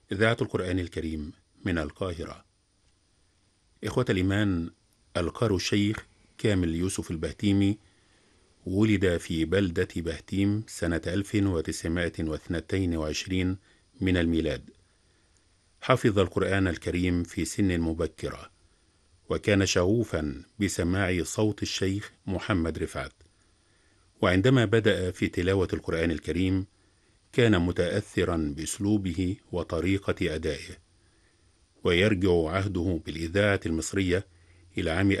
إذاعة القرآن الكريم من القاهرة. إخوة الإيمان، القارئ الشيخ كامل يوسف البهتيمي ولد في بلدة بهتيم سنة 1922 من الميلاد. حفظ القرآن الكريم في سن مبكرة، وكان شغوفا بسماع صوت الشيخ محمد رفعت. وعندما بدأ في تلاوة القرآن الكريم كان متأثرا بأسلوبه وطريقة أدائه. ويرجع عهده بالإذاعة المصرية إلى عام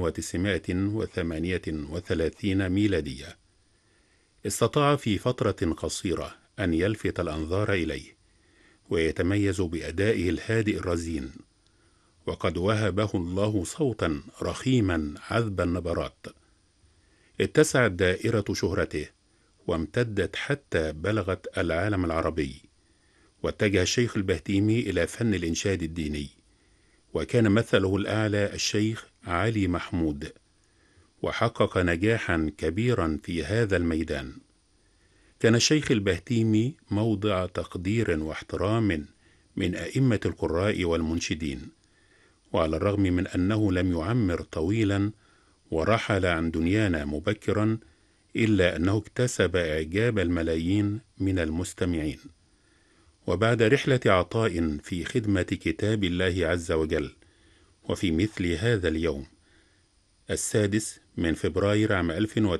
1938 ميلادية. استطاع في فترة قصيرة أن يلفت الأنظار إليه، ويتميز بأدائه الهادئ الرزين، وقد وهبه الله صوتا رخيما عذب النبرات. اتسعت دائرة شهرته وامتدت حتى بلغت العالم العربي. واتجه الشيخ البهتيمي إلى فن الإنشاد الديني، وكان مثله الأعلى الشيخ علي محمود، وحقق نجاحا كبيرا في هذا الميدان. كان الشيخ البهتيمي موضع تقدير واحترام من أئمة القراء والمنشدين، وعلى الرغم من أنه لم يعمر طويلا ورحل عن دنيانا مبكرا، إلا أنه اكتسب إعجاب الملايين من المستمعين. وبعد رحلة عطاء في خدمة كتاب الله عز وجل، وفي مثل هذا اليوم 6 فبراير عام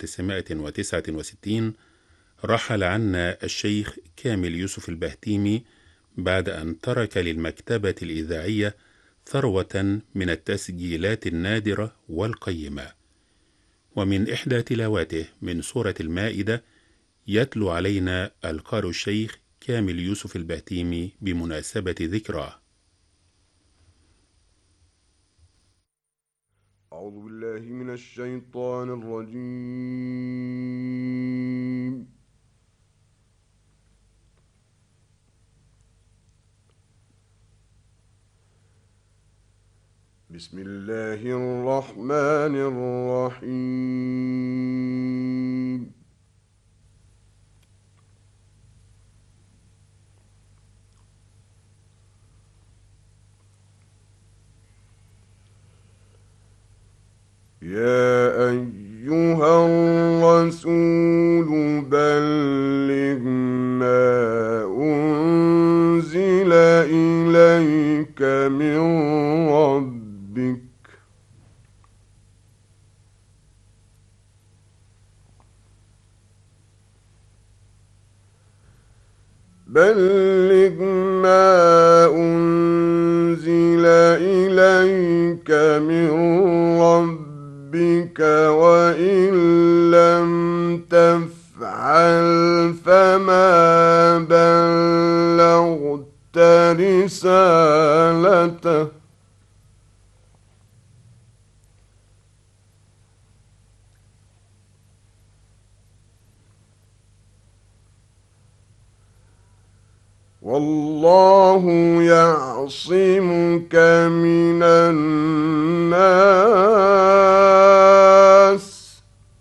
1969 رحل عنا الشيخ كامل يوسف البهتيمي، بعد أن ترك للمكتبة الإذاعية ثروة من التسجيلات النادرة والقيمة. ومن إحدى تلاواته من سورة المائدة يتلو علينا القارئ الشيخ كامل يوسف البهتيمي بمناسبة ذكراه. أعوذ بالله من الشيطان الرجيم. بسم الله الرحمن الرحيم. يا أيها الرسول بلغ ما أنزل إليك من ربك من ربك وإن لم تفعل فما بلغت رسالته والله يعصمك من الناس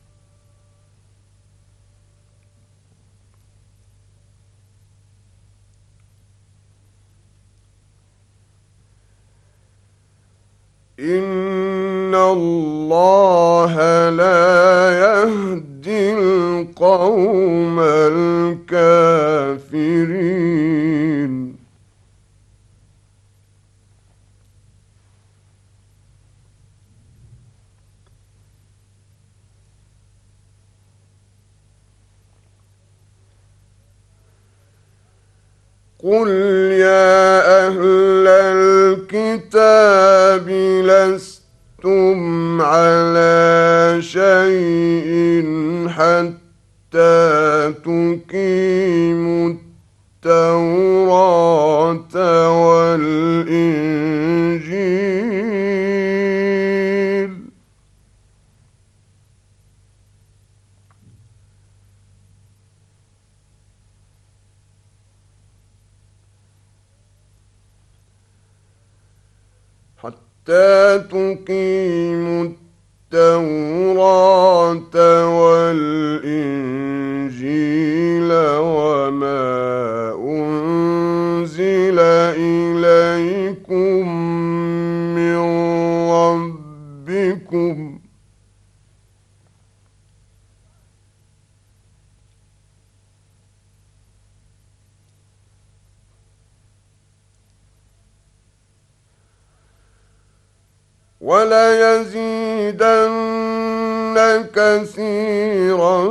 إن الله لا يهدي القوم الكافرين. قل يا أهل الكتاب لستم على شيء حتى تقيموا التوراة والإنجيل وما أنزل إليكم من ربكم وليزيدن كثيرا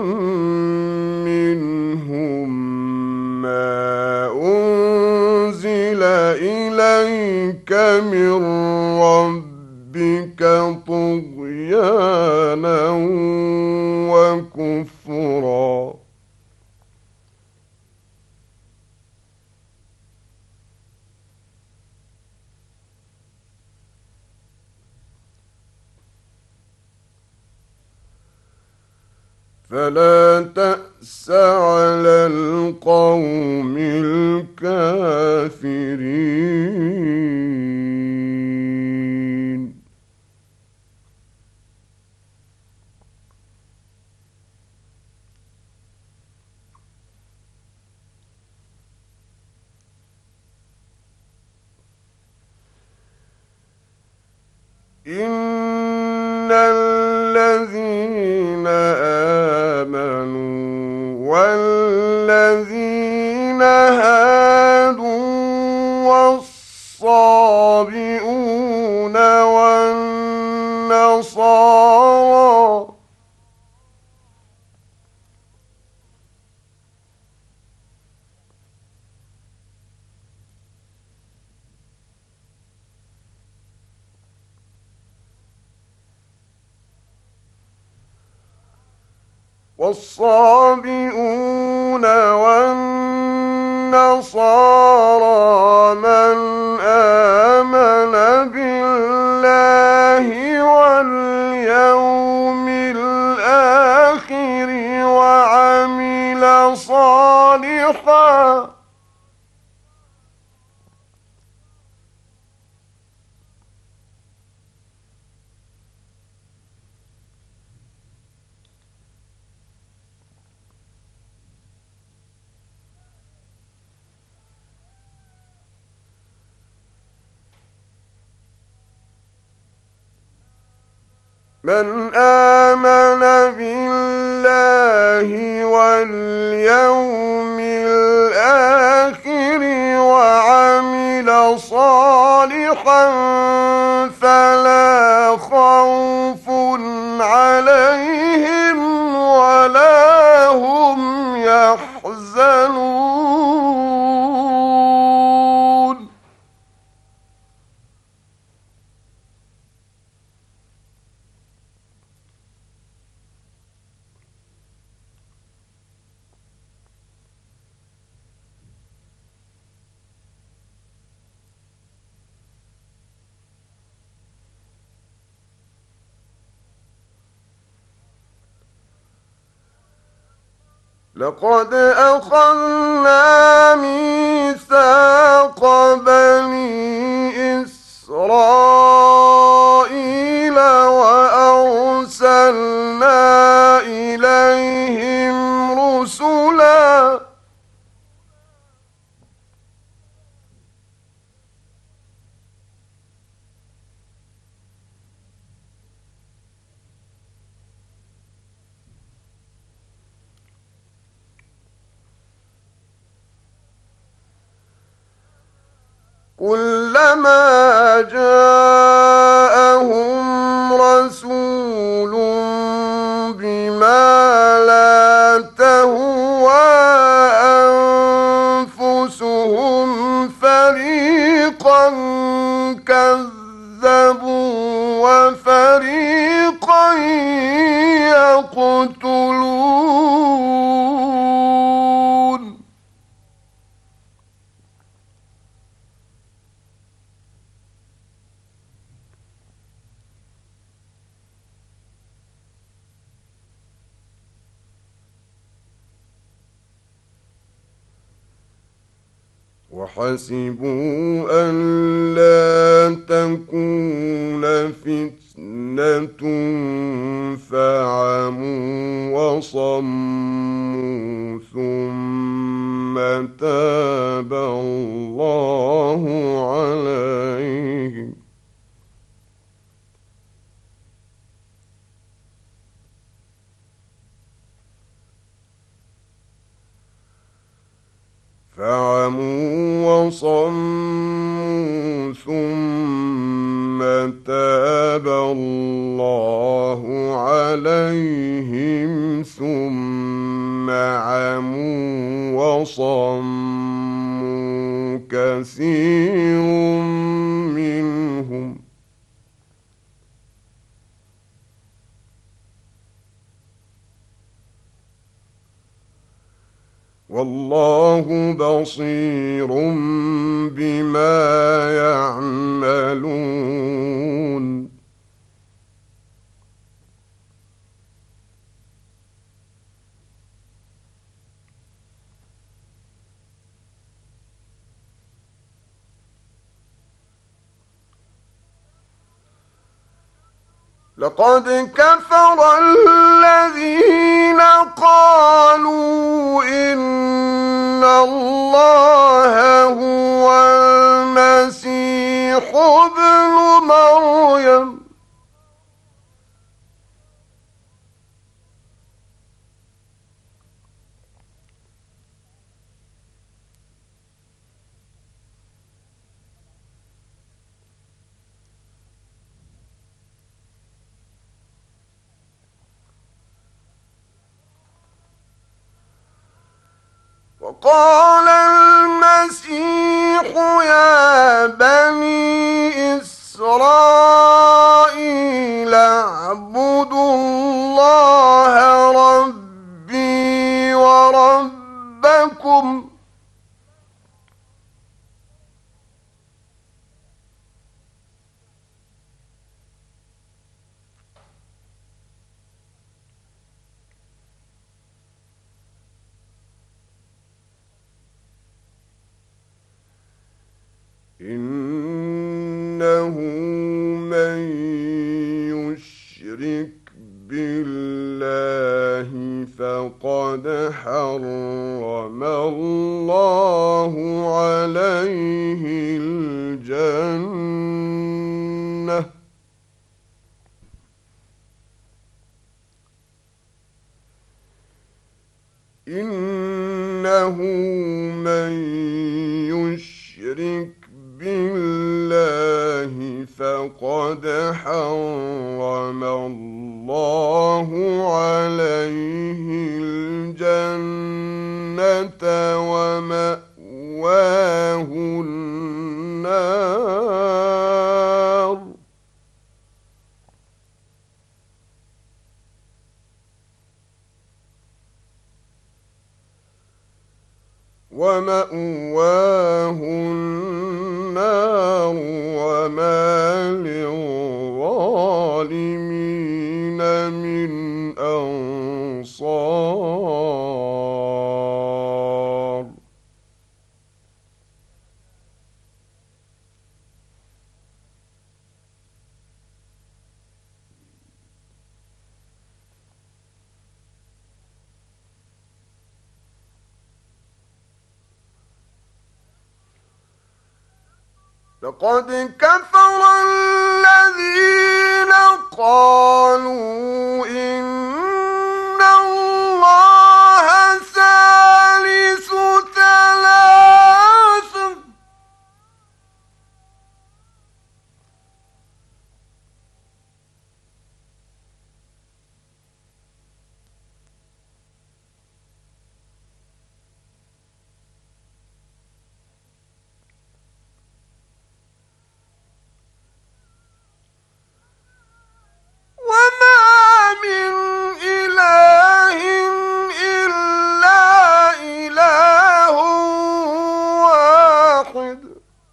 منهم ما أنزل إليك من ربك طغيانا وكفرا فلا تأس على القوم الكافرين إن الذين آمنوا والذين هادوا والصابئون والنصارى من آمن بالله واليوم الآخر وعمل صالحا من آمن بالله واليوم الآخر وعمل صالحا فلا خوف عليهم ولا هم يحزنون لقد أخذنا ميثاق بني إسرائيل وأرسلنا إليهم رسلا كلما جاءهم رسول بما لا تهوى أنفسهم فريقا كذبوا وفريقا يقتلون وحسبوا ألا تكون فتنة فعموا وصموا ثم تاب الله وصموا ثم تاب الله عليهم ثم عموا وصموا كثير منهم والله بصير بما يعملون لقد كفر الذين قالوا إن الله هو المسيح ابن مريم وقال المسيح يا بني إسرائيل اعبدوا الله ربي وربكم إنه من يشرك بالله فقد حرم الله عليه الجنة إنه من يشرك بالله فقد حرم الله عليه الجنة ومأواه النار وما للظالمين من أنصار لقد كفر الذين قالوا إن الله ثالث ثلاث وما من إله إلا إله واحد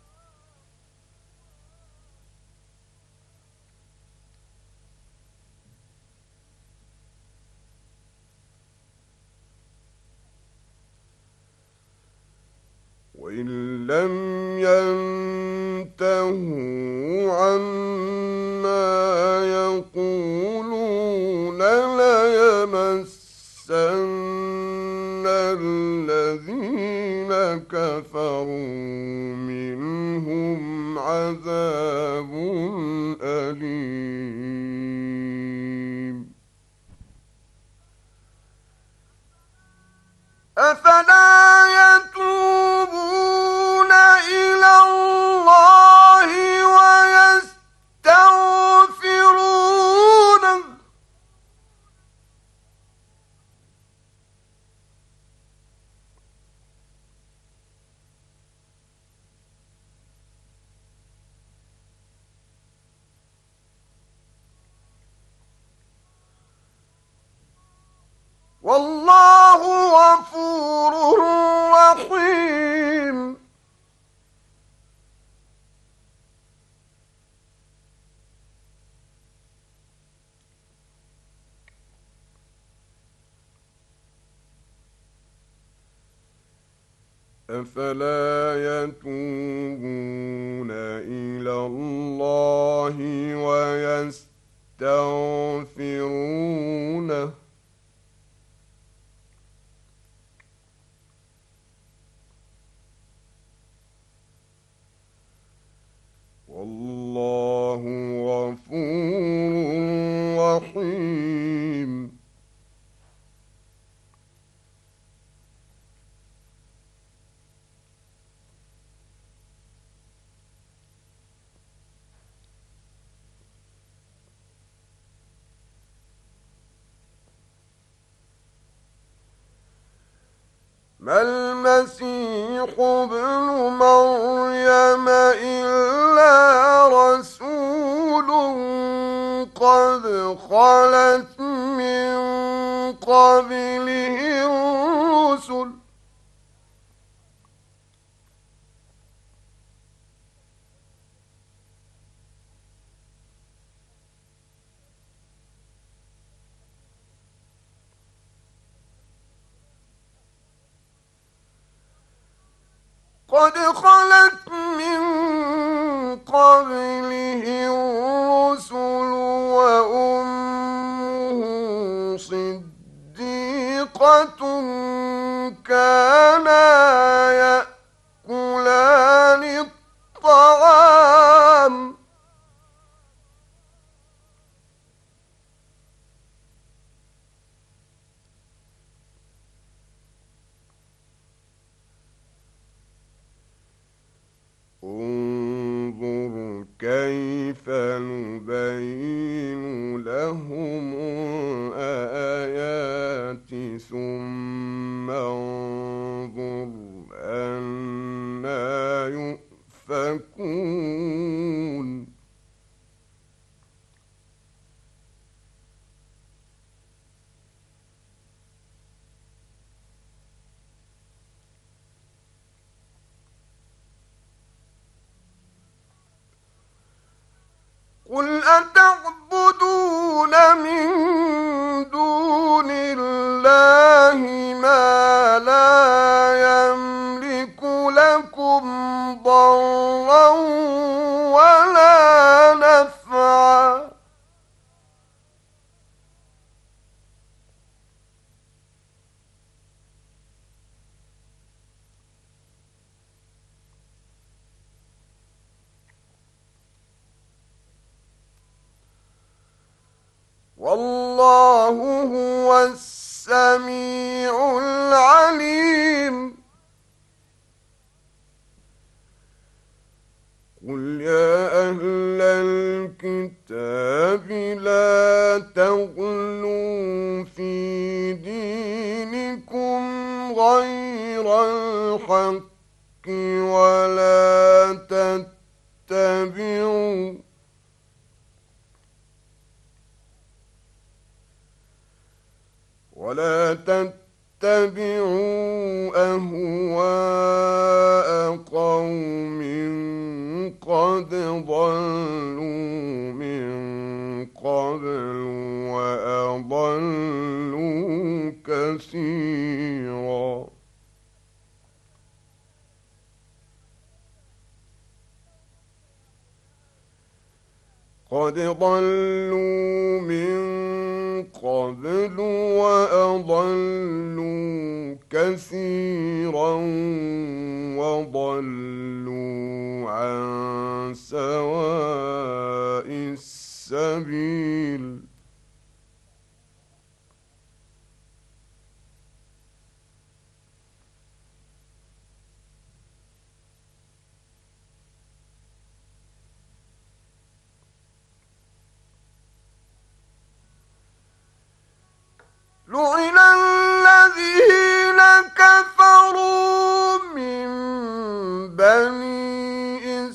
وإن لم ينتهوا عما يقولون ليمسن الذين كفروا منهم عذاب أليم أفلا يتوبون إلى والله غفور رحيم. أفلا يتوبون إلى الله ويستغفرونه والله غفور رحيم. ما المسيح ابن مريم إلا رسول قد خلت من قبله الرسل قد خلت من قبله الرسل وأمه صديقة كانا يأكلان الطعام انظر كيف نبين لهم الآيات ثم انظر أنى يؤفكون. قل أتعبدون من دون الله ما لا يملك لكم ضرا ولا نفعا والله هو السميع العليم. قل يا أهل الكتاب لا تغلوا في دينكم غير الحق ولا تتبعوا أهواء قوم قد ضلوا من قبل وأضلوا كثيرا. قد ضلوا من قبل وأضلوا كثيرا وضلوا عن سواء السبيل. لعن الذين كفروا من بني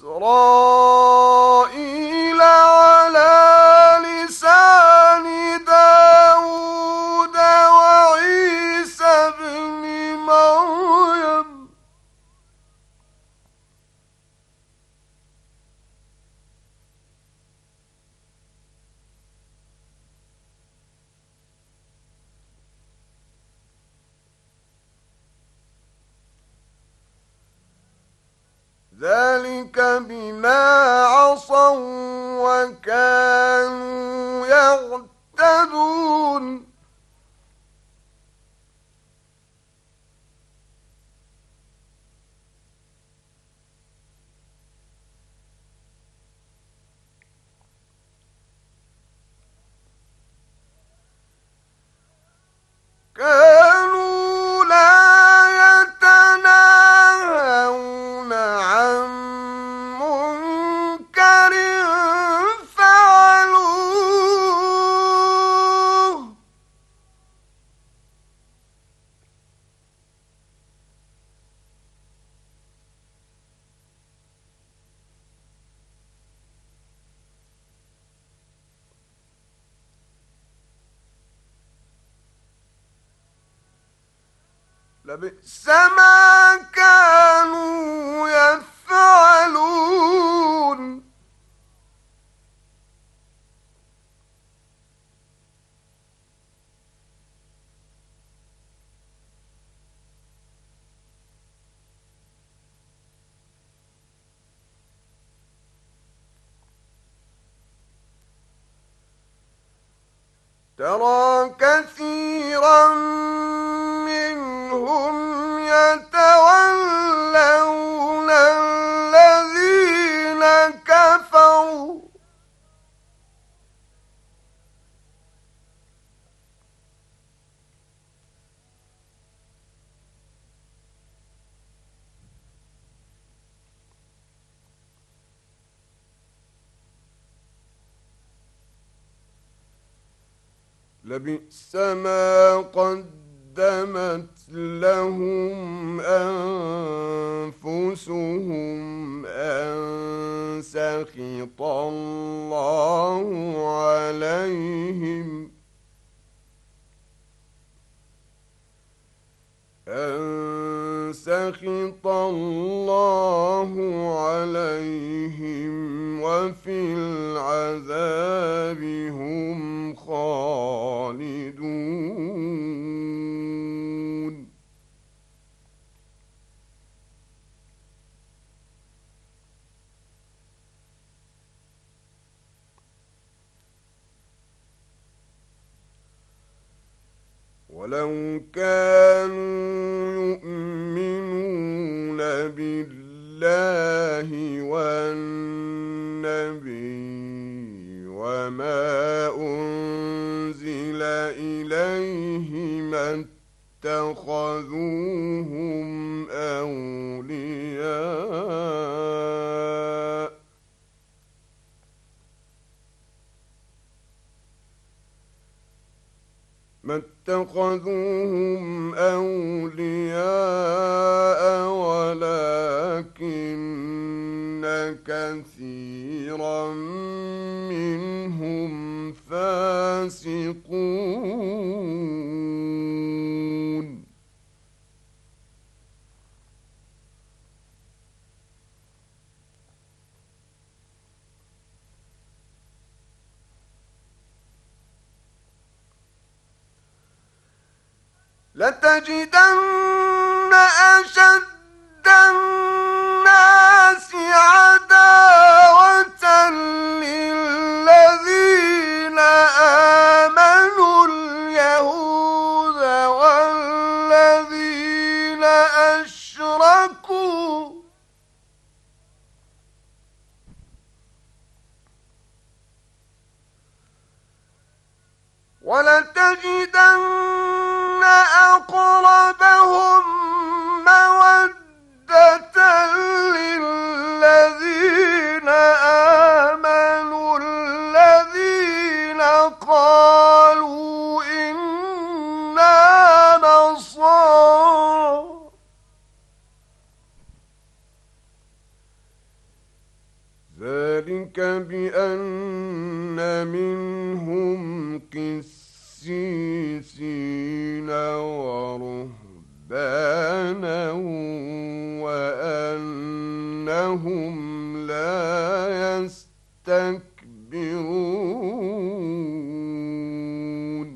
إسرائيل على لسان داود وعيسى ذلك بما عصوا وكانوا يعتدون كانوا لا يتناهون عن منكر فعلوه لبئس ما كانوا يفعلون ترى كثيرا منهم يتولون الذين كفروا لبئس ما قدمت لهم أنفسهم أن سخط الله عليهم وفي العذاب هم خالدون ولو كانوا يؤمنون بالله والنبي وما أنزل إليه ما اتخذوهم أولياء ولكن كثيرا منهم فاسقون لتجدن أشد الناس عداوة للذين آمنوا اليهود والذين أشركوا ولتجدن أقربهم مودة للذين آمنوا الذين قالوا إنا نصارى ذلك بأن منهم قسيسين ورهبانا وأنهم لا يستكبرون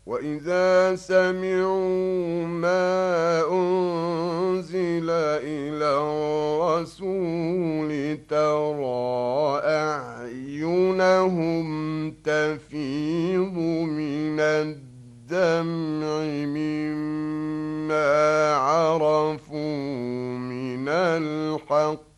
وإذا سمعوا ما أنزل إلى الرسول ترى أعينهم تفيض من الدمع مما عرفوا من الحق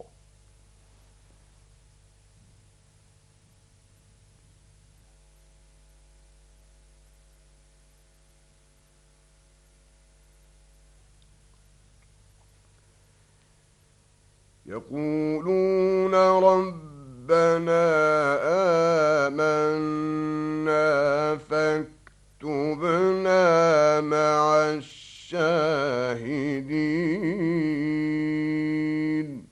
يقولون ربنا آمنا فاكتبنا مع الشاهدين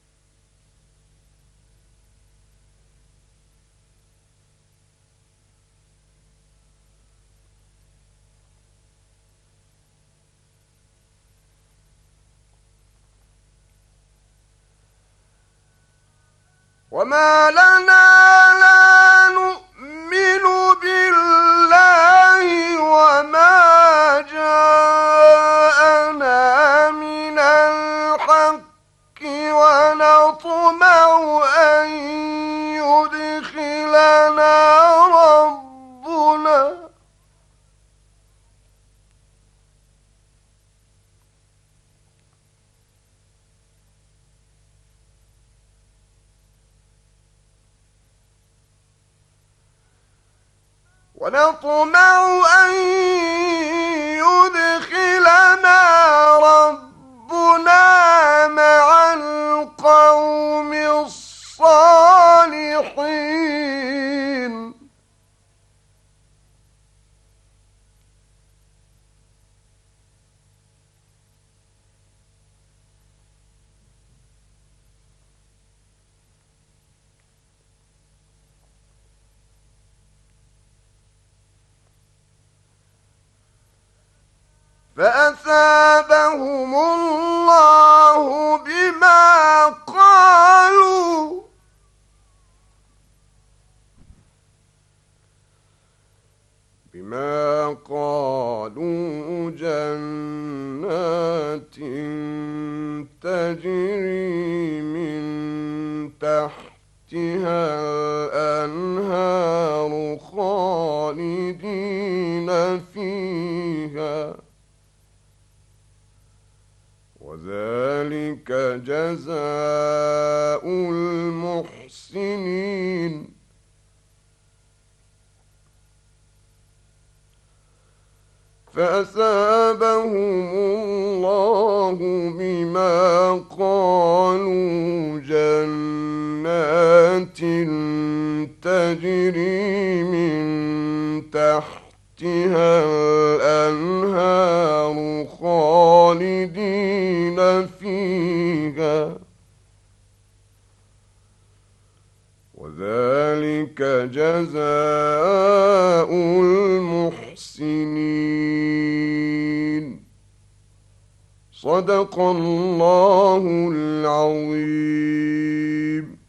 وما لنا لا نؤمن بالله وما جاءنا من الحق ونطمع أن يدخلنا ربنا مع القوم الصالحين فأثابهم الله بما قالوا جنات تجري من تحتها الأنهار خالدين فيها وذلك جزاء المحسنين فأثابهم الله بما قالوا جنات تجري من تحتها الأنهار خالدين فيها وذلك جزاء المحسنين صدق الله العظيم.